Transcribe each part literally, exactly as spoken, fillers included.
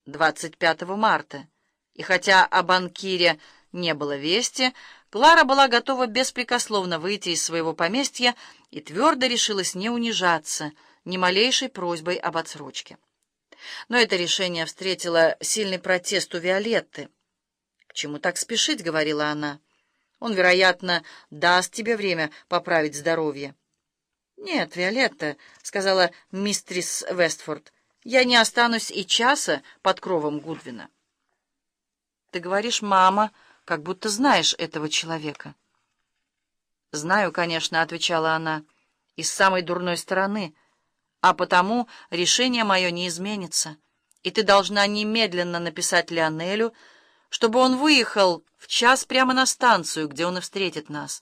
двадцать пятого марта, и хотя о банкире не было вести, Клара была готова беспрекословно выйти из своего поместья и твердо решилась не унижаться ни малейшей просьбой об отсрочке. Но это решение встретило сильный протест у Виолетты. «К чему так спешить?» — говорила она. «Он, вероятно, даст тебе время поправить здоровье». «Нет, Виолетта», — сказала мистрис Вестфорд, — «я не останусь и часа под кровом Гудвина». «Ты говоришь, мама, как будто знаешь этого человека». «Знаю, конечно», — отвечала она, — «и с самой дурной стороны, а потому решение мое не изменится, и ты должна немедленно написать Лионелю, чтобы он выехал в час прямо на станцию, где он и встретит нас».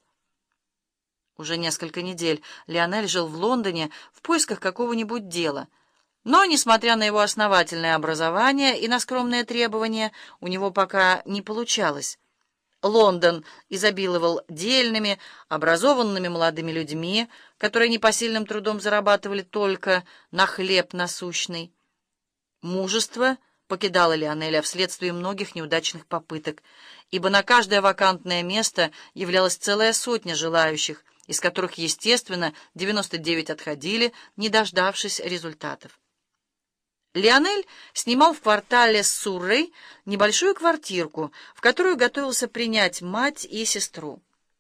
Уже несколько недель Лионель жил в Лондоне в поисках какого-нибудь дела, но, несмотря на его основательное образование и на скромные требования, у него пока не получалось. Лондон изобиловал дельными, образованными молодыми людьми, которые непосильным трудом зарабатывали только на хлеб насущный. Мужество покидало Лионеля вследствие многих неудачных попыток, ибо на каждое вакантное место являлась целая сотня желающих, из которых, естественно, девяносто девять отходили, не дождавшись результатов. Лионель снимал в квартале Суррей небольшую квартирку, в которую готовился принять мать и сестру.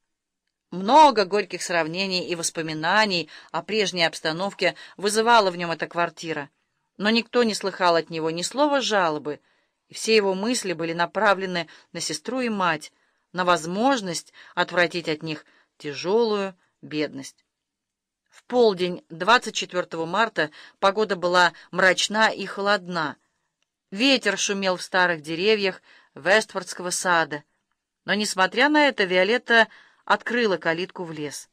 Много горьких сравнений и воспоминаний о прежней обстановке вызывала в нем эта квартира, но никто не слыхал от него ни слова жалобы, и все его мысли были направлены на сестру и мать, на возможность отвратить от них тяжелую бедность. В полдень двадцать четвёртого марта погода была мрачна и холодна. Ветер шумел в старых деревьях Вестфордского сада. Но, несмотря на это, Виолетта открыла калитку в лес.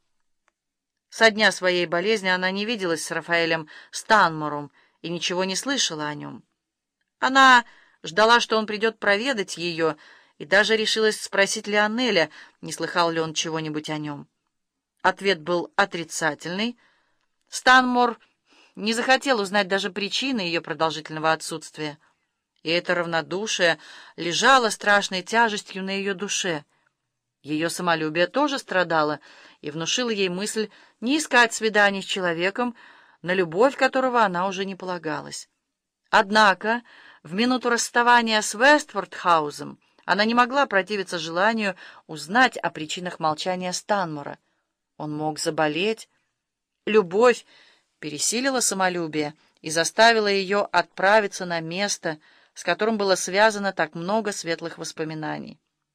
Со дня своей болезни она не виделась с Рафаэлем Станмором и ничего не слышала о нем. Она ждала, что он придет проведать ее, и даже решилась спросить Лионеля, не слыхал ли он чего-нибудь о нем. Ответ был отрицательный. Станмор не захотел узнать даже причины ее продолжительного отсутствия, и это равнодушие лежало страшной тяжестью на ее душе. Ее самолюбие тоже страдало и внушило ей мысль не искать свиданий с человеком, на любовь которого она уже не полагалась. Однако в минуту расставания с Вестфорд-хаузом она не могла противиться желанию узнать о причинах молчания Станмора. Он мог заболеть. Любовь пересилила самолюбие и заставила ее отправиться на место, с которым было связано так много светлых воспоминаний.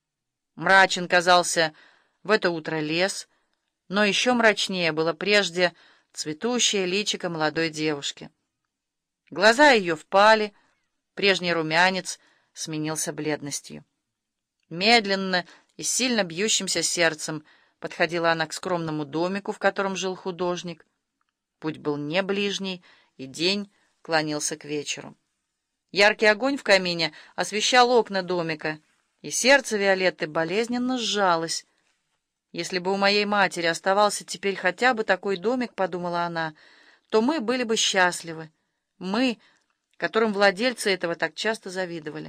Мрачен казался в это утро лес, но еще мрачнее было прежде цветущее личико молодой девушки. Глаза ее впали, прежний румянец сменился бледностью. Медленно и сильно бьющимся сердцем подходила она к скромному домику, в котором жил художник. Путь был не ближний, и день клонился к вечеру. Яркий огонь в камине освещал окна домика, и сердце Виолетты болезненно сжалось. «Если бы у моей матери оставался теперь хотя бы такой домик, — подумала она, — то мы были бы счастливы, мы, которым владельцы этого так часто завидовали».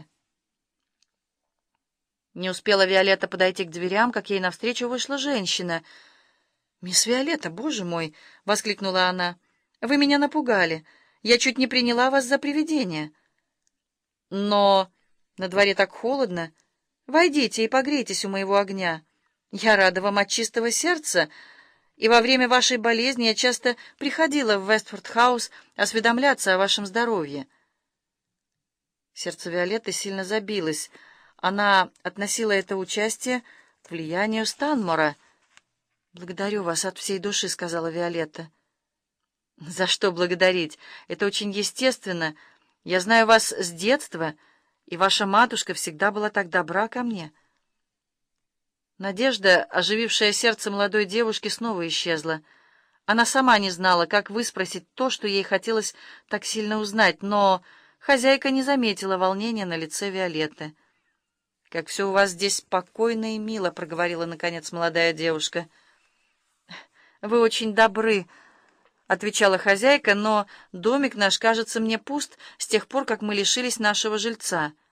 Не успела Виолетта подойти к дверям, как ей навстречу вышла женщина. «Мисс Виолетта, боже мой!» — воскликнула она. «Вы меня напугали. Я чуть не приняла вас за привидение». «Но на дворе так холодно. Войдите и погрейтесь у моего огня. Я рада вам от чистого сердца, и во время вашей болезни я часто приходила в Вестфорд-хаус осведомляться о вашем здоровье». Сердце Виолетты сильно забилось. Она относила это участие к влиянию Станмора. «Благодарю вас от всей души», — сказала Виолетта. «За что благодарить? Это очень естественно. Я знаю вас с детства, и ваша матушка всегда была так добра ко мне». Надежда, оживившая сердце молодой девушки, снова исчезла. Она сама не знала, как выспросить то, что ей хотелось так сильно узнать, но хозяйка не заметила волнения на лице Виолетты. «Как все у вас здесь спокойно и мило», — проговорила, наконец, молодая девушка. «Вы очень добры. — отвечала хозяйка, — но домик наш, кажется, мне пуст с тех пор, как мы лишились нашего жильца.